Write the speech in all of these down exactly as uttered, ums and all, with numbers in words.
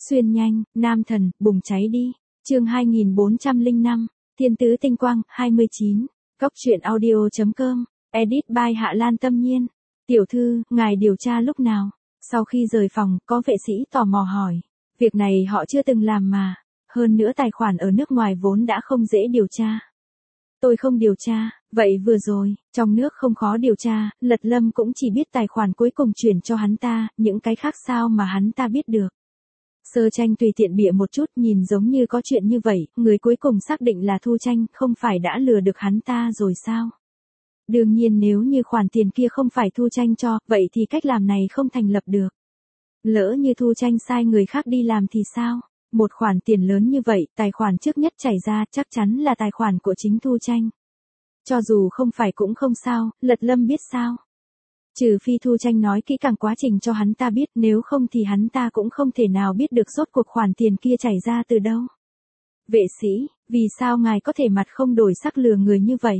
Xuyên nhanh, nam thần, bùng cháy đi. Chương hai nghìn bốn trăm lẻ năm, Thiên tứ tinh quang, hai mươi chín. Góc truyện audio chấm com, edit by Hạ Lan Tâm Nhiên. Tiểu thư, ngài điều tra lúc nào? Sau khi rời phòng, có vệ sĩ tò mò hỏi. Việc này họ chưa từng làm mà. Hơn nữa tài khoản ở nước ngoài vốn đã không dễ điều tra. Tôi không điều tra, vậy vừa rồi, trong nước không khó điều tra, Lật Lâm cũng chỉ biết tài khoản cuối cùng chuyển cho hắn ta, những cái khác sao mà hắn ta biết được. Sơ Tranh tùy tiện bịa một chút, nhìn giống như có chuyện như vậy, người cuối cùng xác định là Thu Tranh, không phải đã lừa được hắn ta rồi sao? Đương nhiên nếu như khoản tiền kia không phải Thu Tranh cho, vậy thì cách làm này không thành lập được. Lỡ như Thu Tranh sai người khác đi làm thì sao? Một khoản tiền lớn như vậy, tài khoản trước nhất chảy ra chắc chắn là tài khoản của chính Thu Tranh. Cho dù không phải cũng không sao, Lật Lâm biết sao? Trừ phi Thu Tranh nói kỹ càng quá trình cho hắn ta biết, nếu không thì hắn ta cũng không thể nào biết được rốt cuộc khoản tiền kia chảy ra từ đâu. Vệ sĩ, vì sao ngài có thể mặt không đổi sắc lừa người như vậy?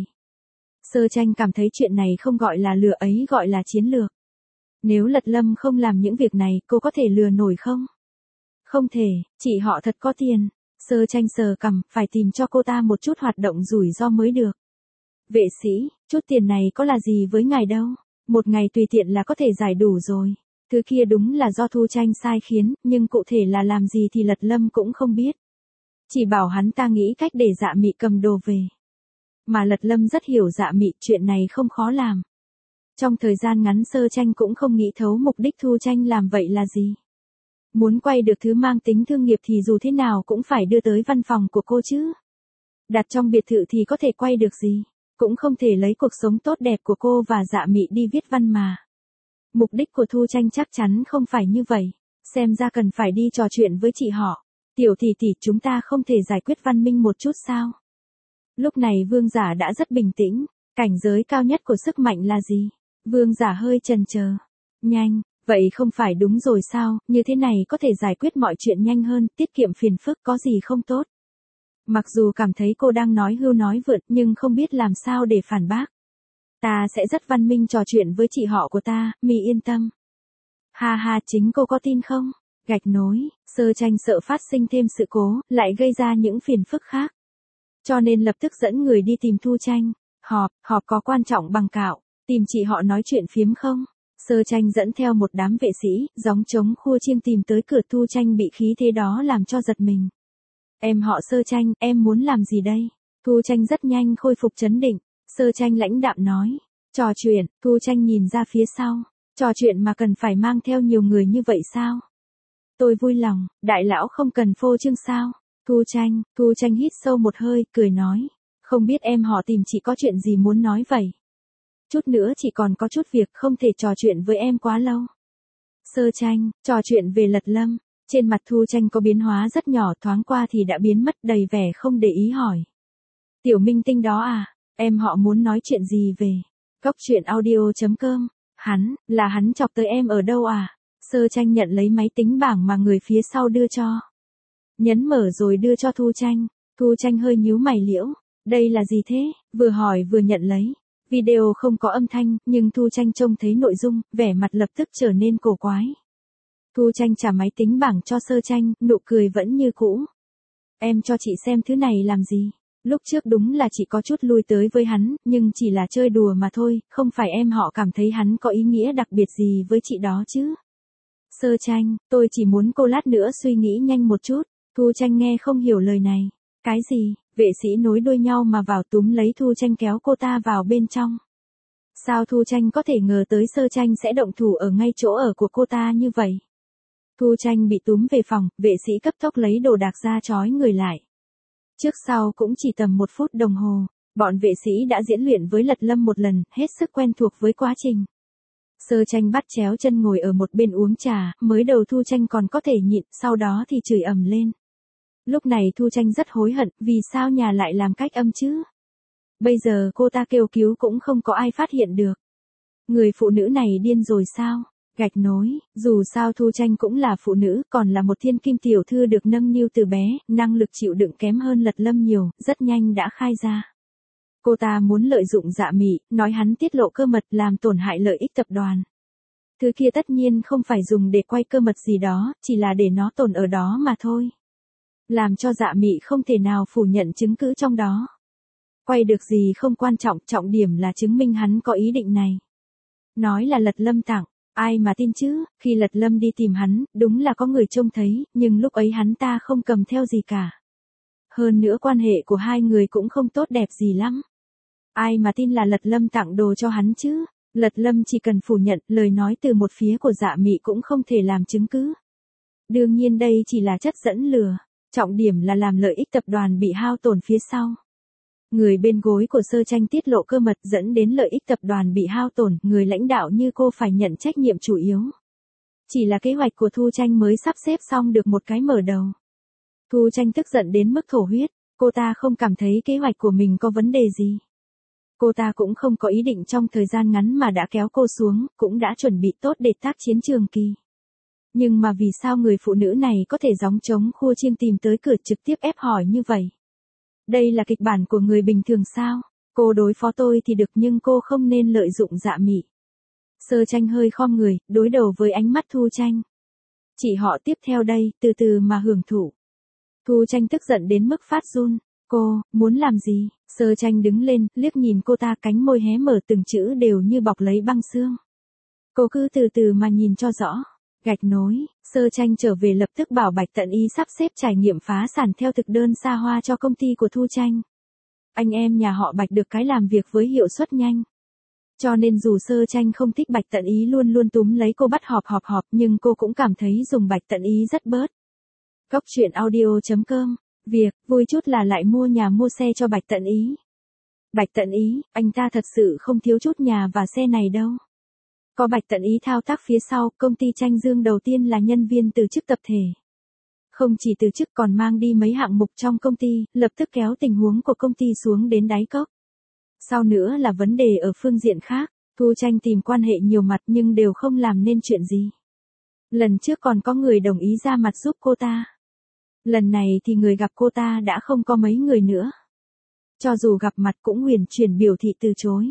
Sơ Tranh cảm thấy chuyện này không gọi là lừa ấy, gọi là chiến lược. Nếu Lật Lâm không làm những việc này, cô có thể lừa nổi không? Không thể, chị họ thật có tiền. Sơ Tranh sờ cằm, phải tìm cho cô ta một chút hoạt động rủi ro mới được. Vệ sĩ, chút tiền này có là gì với ngài đâu. Một ngày tùy tiện là có thể giải đủ rồi. Thứ kia đúng là do Thu Tranh sai khiến, nhưng cụ thể là làm gì thì Lật Lâm cũng không biết. Chỉ bảo hắn ta nghĩ cách để Dạ Mị cầm đồ về. Mà Lật Lâm rất hiểu Dạ Mị, chuyện này không khó làm. Trong thời gian ngắn Sơ Tranh cũng không nghĩ thấu mục đích Thu Tranh làm vậy là gì. Muốn quay được thứ mang tính thương nghiệp thì dù thế nào cũng phải đưa tới văn phòng của cô chứ. Đặt trong biệt thự thì có thể quay được gì. Cũng không thể lấy cuộc sống tốt đẹp của cô và Dạ Mị đi viết văn mà. Mục đích của Thu Tranh chắc chắn không phải như vậy. Xem ra cần phải đi trò chuyện với chị họ. Tiểu tỷ tỷ, chúng ta không thể giải quyết văn minh một chút sao? Lúc này Vương Giả đã rất bình tĩnh. Cảnh giới cao nhất của sức mạnh là gì? Vương Giả hơi chần chờ. Nhanh, vậy không phải đúng rồi sao? Như thế này có thể giải quyết mọi chuyện nhanh hơn, tiết kiệm phiền phức, có gì không tốt? Mặc dù cảm thấy cô đang nói hưu nói vượt, nhưng không biết làm sao để phản bác. Ta sẽ rất văn minh trò chuyện với chị họ của ta, Mi yên tâm. Ha ha, chính cô có tin không? Gạch nối, Sơ Tranh sợ phát sinh thêm sự cố, lại gây ra những phiền phức khác. Cho nên lập tức dẫn người đi tìm Thu Tranh. Họp, họp có quan trọng bằng cạo, tìm chị họ nói chuyện phiếm không? Sơ Tranh dẫn theo một đám vệ sĩ, gióng trống khua chiêng tìm tới cửa. Thu Tranh bị khí thế đó làm cho giật mình. Em họ Sơ Tranh, em muốn làm gì đây? Thu Tranh rất nhanh khôi phục trấn định. Sơ Tranh lãnh đạm nói. Trò chuyện, Thu Tranh nhìn ra phía sau. Trò chuyện mà cần phải mang theo nhiều người như vậy sao? Tôi vui lòng, đại lão không cần phô trương sao? Thu Tranh, Thu Tranh hít sâu một hơi, cười nói. Không biết em họ tìm chị có chuyện gì muốn nói vậy? Chút nữa chị còn có chút việc, không thể trò chuyện với em quá lâu. Sơ Tranh, trò chuyện về Lật Lâm. Trên mặt Thu Tranh có biến hóa rất nhỏ, thoáng qua thì đã biến mất, đầy vẻ không để ý hỏi. Tiểu minh tinh đó à, em họ muốn nói chuyện gì về? Góc truyện audio chấm com, hắn, là hắn chọc tới em ở đâu à? Sơ Tranh nhận lấy máy tính bảng mà người phía sau đưa cho. Nhấn mở rồi đưa cho Thu Tranh. Thu Tranh hơi nhíu mày liễu. Đây là gì thế? Vừa hỏi vừa nhận lấy. Video không có âm thanh, nhưng Thu Tranh trông thấy nội dung, vẻ mặt lập tức trở nên cổ quái. Thu Tranh trả máy tính bảng cho Sơ Tranh, nụ cười vẫn như cũ. Em cho chị xem thứ này làm gì? Lúc trước đúng là chị có chút lui tới với hắn, nhưng chỉ là chơi đùa mà thôi, không phải em họ cảm thấy hắn có ý nghĩa đặc biệt gì với chị đó chứ. Sơ Tranh, tôi chỉ muốn cô lát nữa suy nghĩ nhanh một chút. Thu Tranh nghe không hiểu lời này. Cái gì? Vệ sĩ nối đuôi nhau mà vào túm lấy Thu Tranh kéo cô ta vào bên trong. Sao Thu Tranh có thể ngờ tới Sơ Tranh sẽ động thủ ở ngay chỗ ở của cô ta như vậy? Thu Tranh bị túm về phòng, vệ sĩ cấp tốc lấy đồ đạc ra trói người lại. Trước sau cũng chỉ tầm một phút đồng hồ, bọn vệ sĩ đã diễn luyện với Lật Lâm một lần, hết sức quen thuộc với quá trình. Sơ Tranh bắt chéo chân ngồi ở một bên uống trà, mới đầu Thu Tranh còn có thể nhịn, sau đó thì chửi ầm lên. Lúc này Thu Tranh rất hối hận, vì sao nhà lại làm cách âm chứ? Bây giờ cô ta kêu cứu cũng không có ai phát hiện được. Người phụ nữ này điên rồi sao? Gạch nối, dù sao Thu Tranh cũng là phụ nữ, còn là một thiên kim tiểu thư được nâng niu từ bé, năng lực chịu đựng kém hơn Lật Lâm nhiều, rất nhanh đã khai ra. Cô ta muốn lợi dụng Dạ Mị, nói hắn tiết lộ cơ mật làm tổn hại lợi ích tập đoàn. Thứ kia tất nhiên không phải dùng để quay cơ mật gì đó, chỉ là để nó tồn ở đó mà thôi. Làm cho Dạ Mị không thể nào phủ nhận chứng cứ trong đó. Quay được gì không quan trọng, trọng điểm là chứng minh hắn có ý định này. Nói là Lật Lâm tặng, ai mà tin chứ, khi Lật Lâm đi tìm hắn, đúng là có người trông thấy, nhưng lúc ấy hắn ta không cầm theo gì cả. Hơn nữa quan hệ của hai người cũng không tốt đẹp gì lắm. Ai mà tin là Lật Lâm tặng đồ cho hắn chứ? Lật Lâm chỉ cần phủ nhận, lời nói từ một phía của Dạ Mị cũng không thể làm chứng cứ. Đương nhiên đây chỉ là chất dẫn lừa, trọng điểm là làm lợi ích tập đoàn bị hao tổn phía sau. Người bên gối của Sơ Tranh tiết lộ cơ mật dẫn đến lợi ích tập đoàn bị hao tổn, người lãnh đạo như cô phải nhận trách nhiệm chủ yếu. Chỉ là kế hoạch của Thu Tranh mới sắp xếp xong được một cái mở đầu. Thu Tranh tức giận đến mức thổ huyết, cô ta không cảm thấy kế hoạch của mình có vấn đề gì. Cô ta cũng không có ý định trong thời gian ngắn mà đã kéo cô xuống, cũng đã chuẩn bị tốt để tác chiến trường kỳ. Nhưng mà vì sao người phụ nữ này có thể gióng trống khua chiêng tìm tới cửa trực tiếp ép hỏi như vậy? Đây là kịch bản của người bình thường sao? Cô đối phó tôi thì được nhưng cô không nên lợi dụng Dạ Mị. Sơ Tranh hơi khom người, đối đầu với ánh mắt Thu Tranh. Chị họ tiếp theo đây, từ từ mà hưởng thụ. Thu Tranh tức giận đến mức phát run. Cô, muốn làm gì? Sơ Tranh đứng lên, liếc nhìn cô ta, cánh môi hé mở, từng chữ đều như bọc lấy băng xương. Cô cứ từ từ mà nhìn cho rõ. Gạch nối, Sơ Tranh trở về lập tức bảo Bạch Tận Ý sắp xếp trải nghiệm phá sản theo thực đơn xa hoa cho công ty của Thu Tranh. Anh em nhà họ Bạch được cái làm việc với hiệu suất nhanh. Cho nên dù Sơ Tranh không thích Bạch Tận Ý luôn luôn túm lấy cô bắt họp họp họp nhưng cô cũng cảm thấy dùng Bạch Tận Ý rất bớt. Góc truyện audio chấm com. Việc, vui chút là lại mua nhà mua xe cho Bạch Tận Ý. Bạch Tận Ý, anh ta thật sự không thiếu chút nhà và xe này đâu. Có Bạch Tận Ý thao tác phía sau, công ty Tranh Dương đầu tiên là nhân viên từ chức tập thể. Không chỉ từ chức còn mang đi mấy hạng mục trong công ty, lập tức kéo tình huống của công ty xuống đến đáy cốc. Sau nữa là vấn đề ở phương diện khác, Thu Tranh tìm quan hệ nhiều mặt nhưng đều không làm nên chuyện gì. Lần trước còn có người đồng ý ra mặt giúp cô ta. Lần này thì người gặp cô ta đã không có mấy người nữa. Cho dù gặp mặt cũng huyền chuyển biểu thị từ chối.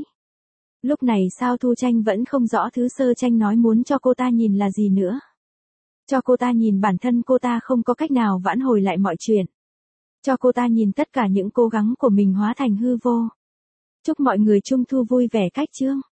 Lúc này sao Thu Tranh vẫn không rõ thứ Sơ Tranh nói muốn cho cô ta nhìn là gì nữa. Cho cô ta nhìn bản thân cô ta không có cách nào vãn hồi lại mọi chuyện. Cho cô ta nhìn tất cả những cố gắng của mình hóa thành hư vô. Chúc mọi người Trung thu vui vẻ cách chương.